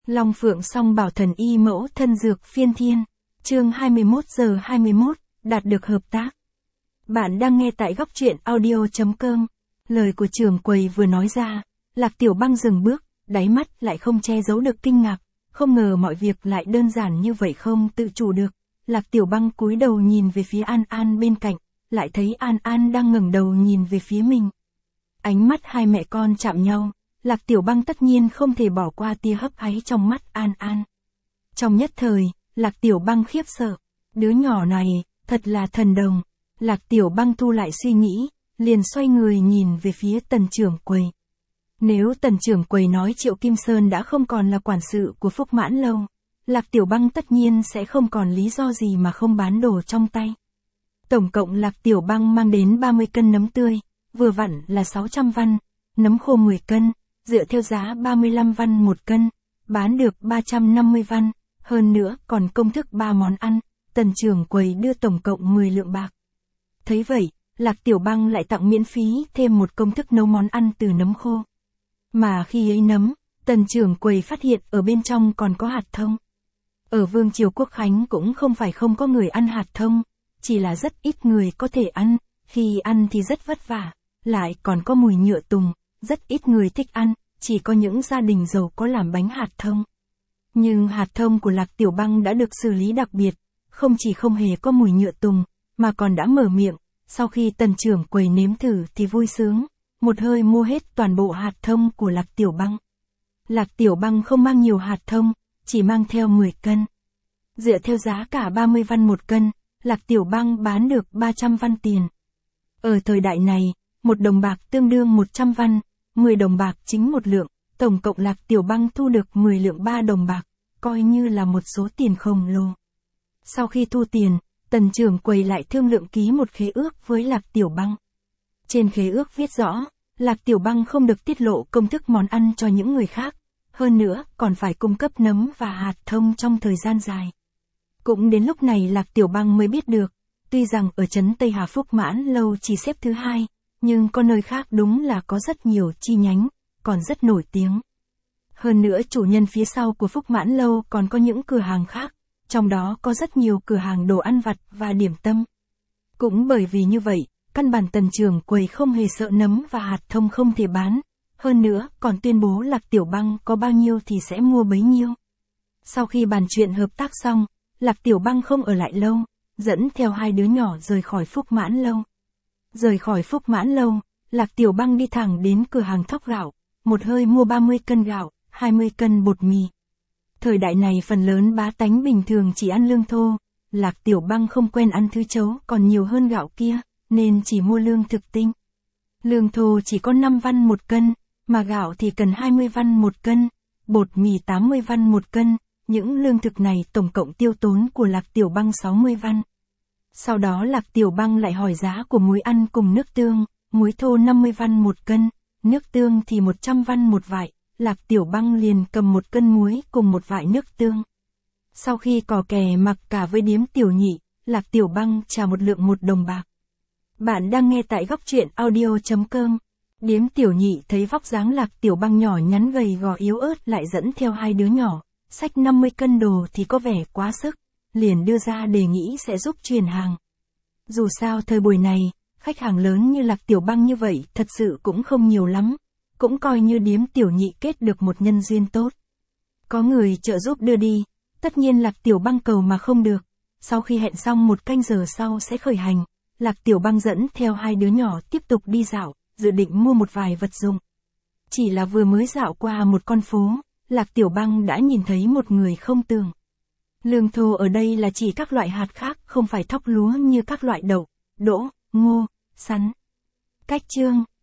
Long Phượng Song Bảo Thần Y Mẫu Thân Dược Phiên Thiên, chương 21 giờ 21, đạt được hợp tác. Bạn đang nghe tại góc truyện audio.com. Lời của trưởng quầy vừa nói ra, Lạc Tiểu Băng dừng bước, đáy mắt lại không che giấu được kinh ngạc, không ngờ mọi việc lại đơn giản như vậy không tự chủ được. Lạc Tiểu Băng cúi đầu nhìn về phía An An bên cạnh, lại thấy An An đang ngẩng đầu nhìn về phía mình. Ánh mắt hai mẹ con chạm nhau, Lạc Tiểu Băng tất nhiên không thể bỏ qua tia hấp háy trong mắt An An. Trong nhất thời, Lạc Tiểu Băng khiếp sợ, đứa nhỏ này, thật là thần đồng. Lạc Tiểu Băng thu lại suy nghĩ, liền xoay người nhìn về phía Tần trưởng quầy. Nếu Tần trưởng quầy nói Triệu Kim Sơn đã không còn là quản sự của Phúc Mãn Lâu, Lạc Tiểu Băng tất nhiên sẽ không còn lý do gì mà không bán đồ trong tay. Tổng cộng Lạc Tiểu Băng mang đến 30 cân nấm tươi, vừa vặn là 600 văn, nấm khô 10 cân, dựa theo giá 35 văn một cân, bán được 350 văn, hơn nữa còn công thức 3 món ăn, Tần trưởng quầy đưa tổng cộng 10 lượng bạc. Thấy vậy, Lạc Tiểu Băng lại tặng miễn phí thêm một công thức nấu món ăn từ nấm khô. Mà khi ấy nấm, Tần trưởng quầy phát hiện ở bên trong còn có hạt thông. Ở Vương Triều Quốc Khánh cũng không phải không có người ăn hạt thông, chỉ là rất ít người có thể ăn, khi ăn thì rất vất vả, lại còn có mùi nhựa tùng, rất ít người thích ăn, chỉ có những gia đình giàu có làm bánh hạt thông. Nhưng hạt thông của Lạc Tiểu Băng đã được xử lý đặc biệt, không chỉ không hề có mùi nhựa tùng, mà còn đã mở miệng, sau khi Tần trưởng quầy nếm thử thì vui sướng, một hơi mua hết toàn bộ hạt thông của Lạc Tiểu Băng. Lạc Tiểu Băng không mang nhiều hạt thông, chỉ mang theo 10 cân. Dựa theo giá cả 30 văn một cân, Lạc Tiểu Băng bán được 300 văn tiền. Ở thời đại này, 1 đồng bạc tương đương 100 văn, 10 đồng bạc chính 1 lượng, tổng cộng Lạc Tiểu Băng thu được 10 lượng 3 đồng bạc, coi như là một số tiền khổng lồ. Sau khi thu tiền, Tần trưởng quầy lại thương lượng ký một khế ước với Lạc Tiểu Băng. Trên khế ước viết rõ, Lạc Tiểu Băng không được tiết lộ công thức món ăn cho những người khác, hơn nữa còn phải cung cấp nấm và hạt thông trong thời gian dài. Cũng đến lúc này Lạc Tiểu Băng mới biết được, tuy rằng ở trấn Tây Hà Phúc Mãn Lâu chỉ xếp thứ 2, nhưng có nơi khác đúng là có rất nhiều chi nhánh, còn rất nổi tiếng. Hơn nữa chủ nhân phía sau của Phúc Mãn Lâu còn có những cửa hàng khác, trong đó có rất nhiều cửa hàng đồ ăn vặt và điểm tâm. Cũng bởi vì như vậy, căn bản Tần trưởng quầy không hề sợ nấm và hạt thông không thể bán, hơn nữa còn tuyên bố Lạc Tiểu Băng có bao nhiêu thì sẽ mua bấy nhiêu. Sau khi bàn chuyện hợp tác xong, Lạc Tiểu Băng không ở lại lâu, dẫn theo 2 đứa nhỏ rời khỏi Phúc Mãn Lâu. Rời khỏi Phúc Mãn Lâu, Lạc Tiểu Băng đi thẳng đến cửa hàng thóc gạo, một hơi mua 30 cân gạo, 20 cân bột mì. Thời đại này phần lớn bá tánh bình thường chỉ ăn lương thô, Lạc Tiểu Băng không quen ăn thứ chấu còn nhiều hơn gạo kia, nên chỉ mua lương thực tinh. Lương thô chỉ có 5 văn một cân, mà gạo thì cần 20 văn một cân, bột mì 80 văn một cân, những lương thực này tổng cộng tiêu tốn của Lạc Tiểu Băng 60 văn. Sau đó Lạc Tiểu Băng lại hỏi giá của muối ăn cùng nước tương, muối thô 50 văn một cân, nước tương thì 100 văn một vại, Lạc Tiểu Băng liền cầm 1 cân muối cùng 1 vại nước tương. Sau khi cò kè mặc cả với điếm Tiểu Nhị, Lạc Tiểu Băng trả 1 lượng 1 đồng bạc. Bạn đang nghe tại góc truyện audio.com. Điếm Tiểu Nhị thấy vóc dáng Lạc Tiểu Băng nhỏ nhắn gầy gò yếu ớt lại dẫn theo 2 đứa nhỏ, xách 50 cân đồ thì có vẻ quá sức, liền đưa ra đề nghị sẽ giúp chuyển hàng. Dù sao thời buổi này, khách hàng lớn như Lạc Tiểu Băng như vậy thật sự cũng không nhiều lắm, cũng coi như điếm Tiểu Nhị kết được một nhân duyên tốt. Có người trợ giúp đưa đi, tất nhiên Lạc Tiểu Băng cầu mà không được, sau khi hẹn xong 1 canh giờ sau sẽ khởi hành, Lạc Tiểu Băng dẫn theo 2 đứa nhỏ tiếp tục đi dạo, dự định mua một vài vật dụng. Chỉ là vừa mới dạo qua một con phố, Lạc Tiểu Băng đã nhìn thấy một người không tưởng. Lương thô ở đây là chỉ các loại hạt khác, không phải thóc lúa như các loại đậu, đỗ, ngô, sắn. Cách chương